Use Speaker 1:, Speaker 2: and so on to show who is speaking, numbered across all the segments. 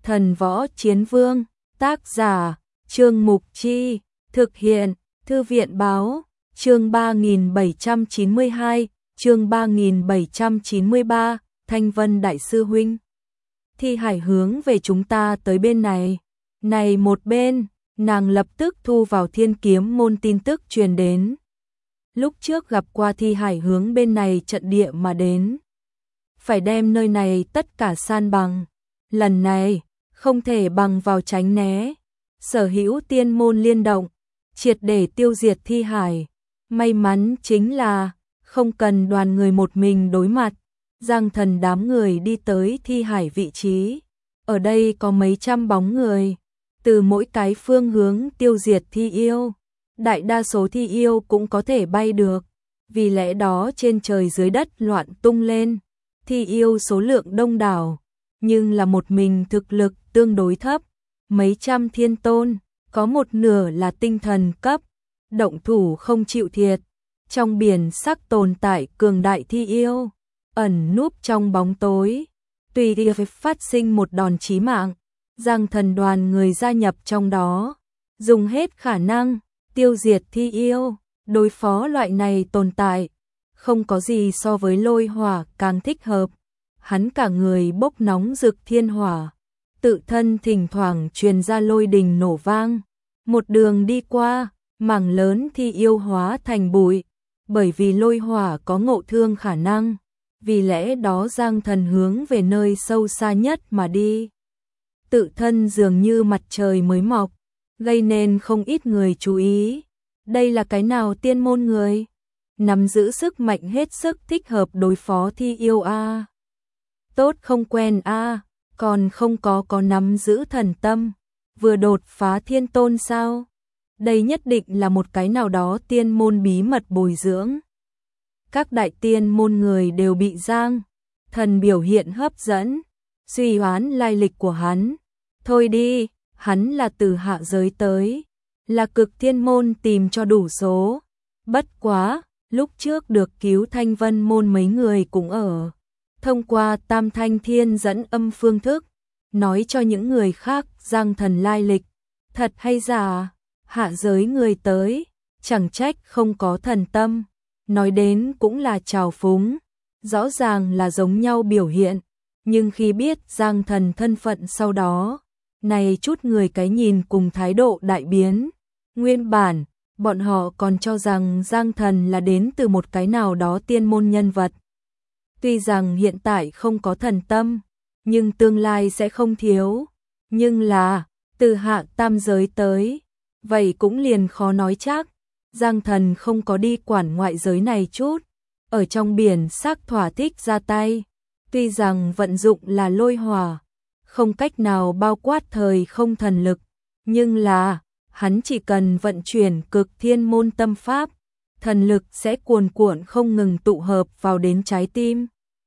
Speaker 1: Thần Võ Chiến Vương, tác giả, Trương Mục Chi, thực hiện, Thư viện Báo, chương 3792, chương 3793, Thanh Vân Đại Sư Huynh. Thi Hải hướng về chúng ta tới bên này. Này một bên, nàng lập tức thu vào Thiên Kiếm môn tin tức truyền đến. Lúc trước gặp qua Thi Hải hướng bên này trận địa mà đến. Phải đem nơi này tất cả san bằng. Lần này, không thể bằng vào tránh né. Sở hữu tiên môn liên động, triệt để tiêu diệt Thi Hải. May mắn chính là, không cần đoàn người một mình đối mặt. Giang Thần đám người đi tới Thi Hải vị trí. Ở đây có mấy trăm bóng người. Từ mỗi cái phương hướng tiêu diệt thi yêu. Đại đa số thi yêu cũng có thể bay được. Vì lẽ đó trên trời dưới đất loạn tung lên. Thi yêu số lượng đông đảo, nhưng là một mình thực lực tương đối thấp. Mấy trăm thiên tôn, có một nửa là tinh thần cấp. Động thủ không chịu thiệt. Trong biển sắc tồn tại cường đại thi yêu. Ẩn núp trong bóng tối. Tùy ý phát sinh một đòn chí mạng. Giang Thần đoàn người gia nhập trong đó. Dùng hết khả năng, tiêu diệt thi yêu. Đối phó loại này tồn tại. Không có gì so với lôi hỏa càng thích hợp. Hắn cả người bốc nóng rực thiên hỏa. Tự thân thỉnh thoảng truyền ra lôi đình nổ vang. Một đường đi qua, mảng lớn thi yêu hóa thành bụi. Bởi vì lôi hỏa có ngộ thương khả năng. Vì lẽ đó Giang Thần hướng về nơi sâu xa nhất mà đi. Tự thân dường như mặt trời mới mọc, gây nên không ít người chú ý. Đây là cái nào tiên môn người? Nắm giữ sức mạnh hết sức thích hợp đối phó thi yêu a. Tốt không quen a, còn không có nắm giữ thần tâm, vừa đột phá thiên tôn sao? Đây nhất định là một cái nào đó tiên môn bí mật bồi dưỡng. Các đại tiên môn người đều bị Giang Thần biểu hiện hấp dẫn, suy đoán lai lịch của hắn. Thôi đi, hắn là từ hạ giới tới, là cực thiên môn tìm cho đủ số. Bất quá, lúc trước được cứu Thanh Vân môn mấy người cũng ở. Thông qua Tam Thanh Thiên dẫn âm phương thức, nói cho những người khác Giang Thần lai lịch. Thật hay giả, hạ giới người tới, chẳng trách không có thần tâm. Nói đến cũng là trào phúng, rõ ràng là giống nhau biểu hiện. Nhưng khi biết Giang Thần thân phận sau đó, này chút người cái nhìn cùng thái độ đại biến. Nguyên bản, bọn họ còn cho rằng Giang Thần là đến từ một cái nào đó tiên môn nhân vật. Tuy rằng hiện tại không có thần tâm, nhưng tương lai sẽ không thiếu. Nhưng là, từ hạ tam giới tới, vậy cũng liền khó nói chắc. Giang Thần không có đi quản ngoại giới này chút. Ở trong biển sắc thỏa thích ra tay. Tuy rằng vận dụng là lôi hỏa, không cách nào bao quát thời không thần lực, nhưng là, hắn chỉ cần vận chuyển cực thiên môn tâm pháp, thần lực sẽ cuồn cuộn không ngừng tụ hợp vào đến trái tim.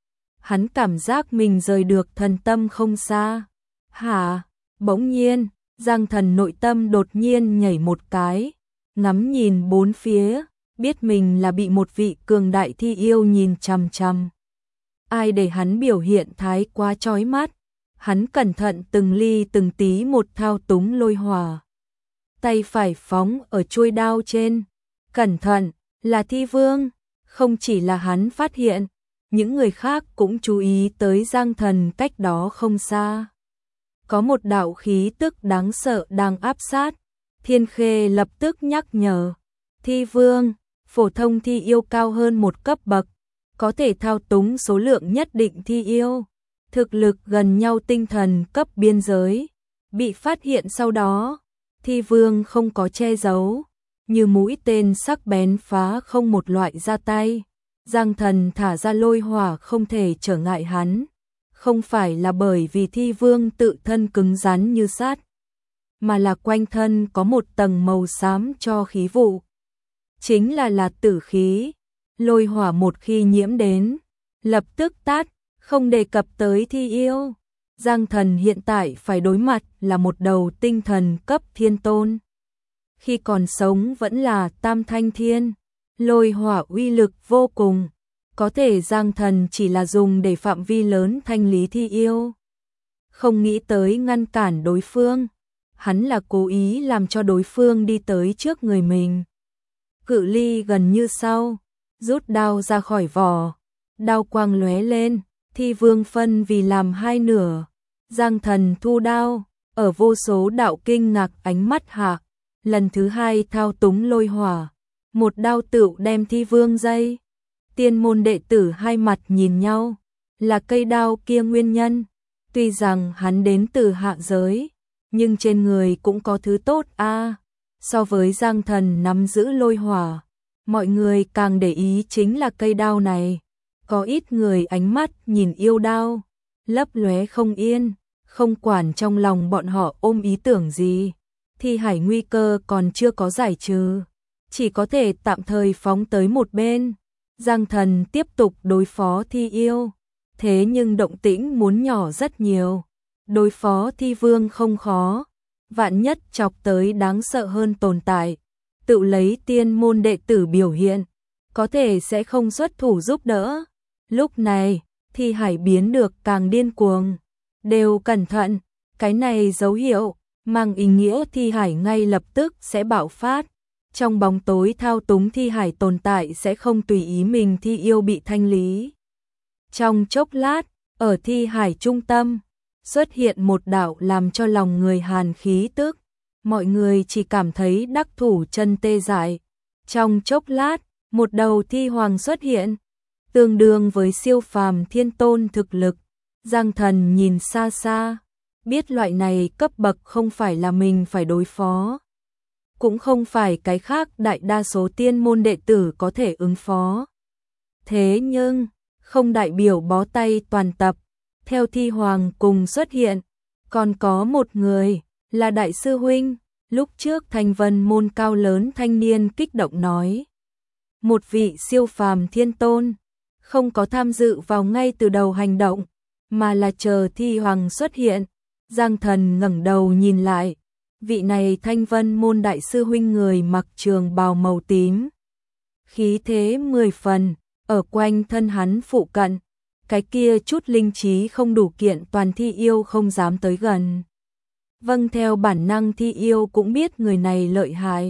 Speaker 1: Hắn cảm giác mình rời được thần tâm không xa. Hả? Bỗng nhiên, Giang Thần nội tâm đột nhiên nhảy một cái, ngắm nhìn bốn phía, biết mình là bị một vị cường đại thi yêu nhìn chằm chằm. Ai để hắn biểu hiện thái quá chói mắt. Hắn cẩn thận từng ly từng tí một thao túng lôi hỏa. Tay phải phóng ở chuôi đao trên. Cẩn thận, là thi vương. Không chỉ là hắn phát hiện, những người khác cũng chú ý tới Giang Thần cách đó không xa. Có một đạo khí tức đáng sợ đang áp sát. Thiên Khê lập tức nhắc nhở. Thi vương, phổ thông thi yêu cao hơn một cấp bậc. Có thể thao túng số lượng nhất định thi yêu. Thực lực gần nhau tinh thần cấp biên giới. Bị phát hiện sau đó, thi vương không có che giấu. Như mũi tên sắc bén phá không một loại ra tay. Giang Thần thả ra lôi hỏa không thể trở ngại hắn. Không phải là bởi vì thi vương tự thân cứng rắn như sắt, mà là quanh thân có một tầng màu xám cho khí vụ. Chính là tử khí. Lôi hỏa một khi nhiễm đến, lập tức tát, không đề cập tới thi yêu. Giang Thần hiện tại phải đối mặt là một đầu tinh thần cấp thiên tôn. Khi còn sống vẫn là Tam Thanh Thiên, lôi hỏa uy lực vô cùng. Có thể Giang Thần chỉ là dùng để phạm vi lớn thanh lý thi yêu. không nghĩ tới ngăn cản đối phương. Hắn là cố ý làm cho đối phương đi tới trước người mình. Cự ly gần như sau, rút đao ra khỏi vỏ, đao quang lóe lên, Thi Vương phân vì làm hai nửa. Giang Thần thu đao, ở vô số đạo kinh ngạc ánh mắt hạ, lần thứ hai thao túng lôi hỏa, một đao tựu đem Thi Vương dây. Tiên môn đệ tử hai mặt nhìn nhau, là cây đao kia nguyên nhân. Tuy rằng hắn đến từ hạ giới, nhưng trên người cũng có thứ tốt a. So với Giang Thần nắm giữ lôi hỏa, mọi người càng để ý chính là cây đao này. Có ít người ánh mắt nhìn yêu đao, lấp lóe không yên, không quản trong lòng bọn họ ôm ý tưởng gì. Thi Hải nguy cơ còn chưa có giải trừ, chỉ có thể tạm thời phóng tới một bên. Giang Thần tiếp tục đối phó Thi Yêu, thế nhưng động tĩnh muốn nhỏ rất nhiều. Đối phó Thi Vương không khó, vạn nhất chọc tới đáng sợ hơn tồn tại, tự lấy tiên môn đệ tử biểu hiện, có thể sẽ không xuất thủ giúp đỡ. Lúc này, Thi Hải biến được càng điên cuồng, đều cẩn thận, cái này dấu hiệu, mang ý nghĩa Thi Hải ngay lập tức sẽ bạo phát. Trong bóng tối thao túng Thi Hải tồn tại sẽ không tùy ý mình Thi Yêu bị thanh lý. Trong chốc lát, ở Thi Hải trung tâm, xuất hiện một đạo làm cho lòng người hàn khí tức. Mọi người chỉ cảm thấy đắc thủ chân tê dại. Trong chốc lát, một đầu thi hoàng xuất hiện, tương đương với siêu phàm thiên tôn thực lực. Giang Thần nhìn xa xa, biết loại này cấp bậc không phải là mình phải đối phó, cũng không phải cái khác đại đa số tiên môn đệ tử có thể ứng phó. Thế nhưng, không đại biểu bó tay toàn tập, theo thi hoàng cùng xuất hiện, còn có một người, là đại sư huynh. Lúc trước Thanh Vân môn cao lớn thanh niên kích động nói, một vị siêu phàm thiên tôn, không có tham dự vào ngay từ đầu hành động, mà là chờ thi hoàng xuất hiện. Giang Thần ngẩng đầu nhìn lại, vị này Thanh Vân môn đại sư huynh người mặc trường bào màu tím, khí thế 10 phần, ở quanh thân hắn phụ cận, cái kia chút linh trí không đủ kiện toàn Thi Yêu không dám tới gần. Vâng, theo bản năng Thi Yêu cũng biết người này lợi hại,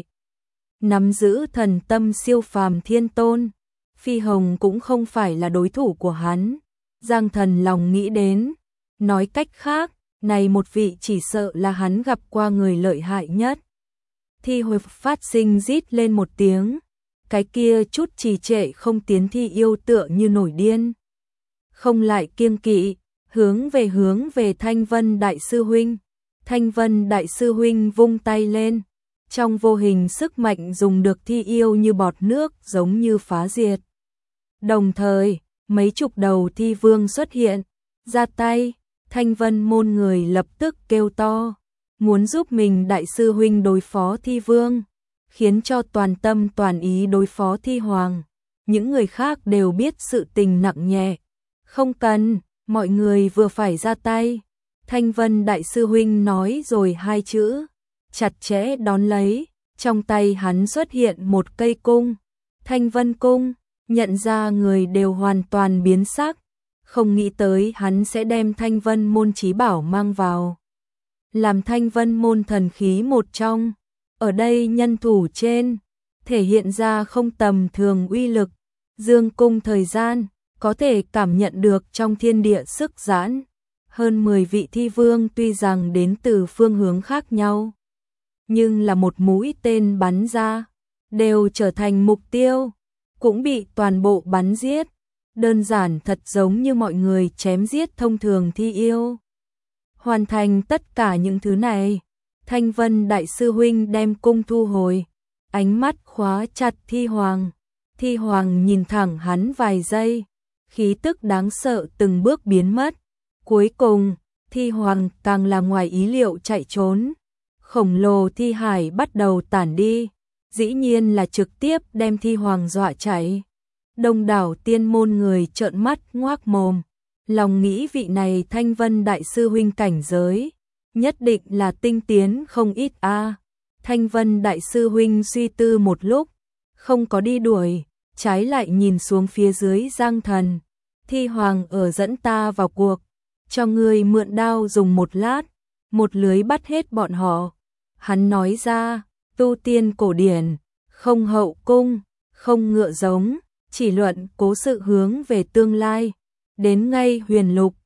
Speaker 1: nắm giữ thần tâm siêu phàm thiên tôn, Phi Hồng cũng không phải là đối thủ của hắn. Giang Thần lòng nghĩ đến, nói cách khác, này một vị chỉ sợ là hắn gặp qua người lợi hại nhất. Thi Hồi phát sinh rít lên một tiếng, cái kia chút trì trệ không tiến Thi Yêu tựa như nổi điên, không lại kiêng kỵ, hướng về Thanh Vân đại sư huynh. Thanh Vân đại sư huynh vung tay lên, trong vô hình sức mạnh dùng được Thi Yêu như bọt nước giống như phá diệt. Đồng thời, mấy chục đầu thi vương xuất hiện, ra tay. Thanh Vân môn người lập tức kêu to, muốn giúp mình đại sư huynh đối phó thi vương, khiến cho toàn tâm toàn ý đối phó thi hoàng. Những người khác đều biết sự tình nặng nhẹ, không cần, mọi người vừa phải ra tay. Thanh Vân đại sư huynh nói rồi hai chữ, chặt chẽ đón lấy, trong tay hắn xuất hiện một cây cung, Thanh Vân cung. Nhận ra người đều hoàn toàn biến sắc, không nghĩ tới hắn sẽ đem Thanh Vân môn chí bảo mang vào, làm Thanh Vân môn thần khí một trong. Ở đây nhân thủ trên, thể hiện ra không tầm thường uy lực. Dương cung thời gian, có thể cảm nhận được trong thiên địa sức giãn. Hơn 10 vị thi vương tuy rằng đến từ phương hướng khác nhau, nhưng là một mũi tên bắn ra, đều trở thành mục tiêu, cũng bị toàn bộ bắn giết. Đơn giản thật giống như mọi người chém giết thông thường thi yêu. Hoàn thành tất cả những thứ này, Thanh Vân đại sư huynh đem cung thu hồi, ánh mắt khóa chặt Thi Hoàng. Thi Hoàng nhìn thẳng hắn vài giây, khí tức đáng sợ từng bước biến mất. Cuối cùng, Thi Hoàng càng là ngoài ý liệu chạy trốn. Khổng lồ thi hải bắt đầu tản đi, dĩ nhiên là trực tiếp đem Thi Hoàng dọa chạy. Đông đảo tiên môn người trợn mắt ngoác mồm, lòng nghĩ vị này Thanh Vân đại sư huynh cảnh giới, nhất định là tinh tiến không ít a. Thanh Vân đại sư huynh suy tư một lúc, không có đi đuổi, trái lại nhìn xuống phía dưới Giang Thần. Thi Hoàng ở dẫn ta vào cuộc, cho ngươi mượn đao dùng một lát, một lưới bắt hết bọn họ. Hắn nói ra, tu tiên cổ điển, không hậu cung, không ngựa giống, chỉ luận cố sự hướng về tương lai. Đến ngay huyền lục,